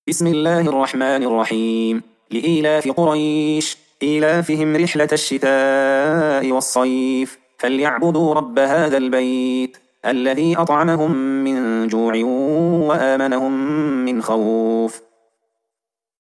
بسم الله الرحمن الرحيم. لإيلاف قريش إيلافهم رحلة الشتاء والصيف فليعبدوا رب هذا البيت الذي أطعمهم من جوع وآمنهم من خوف.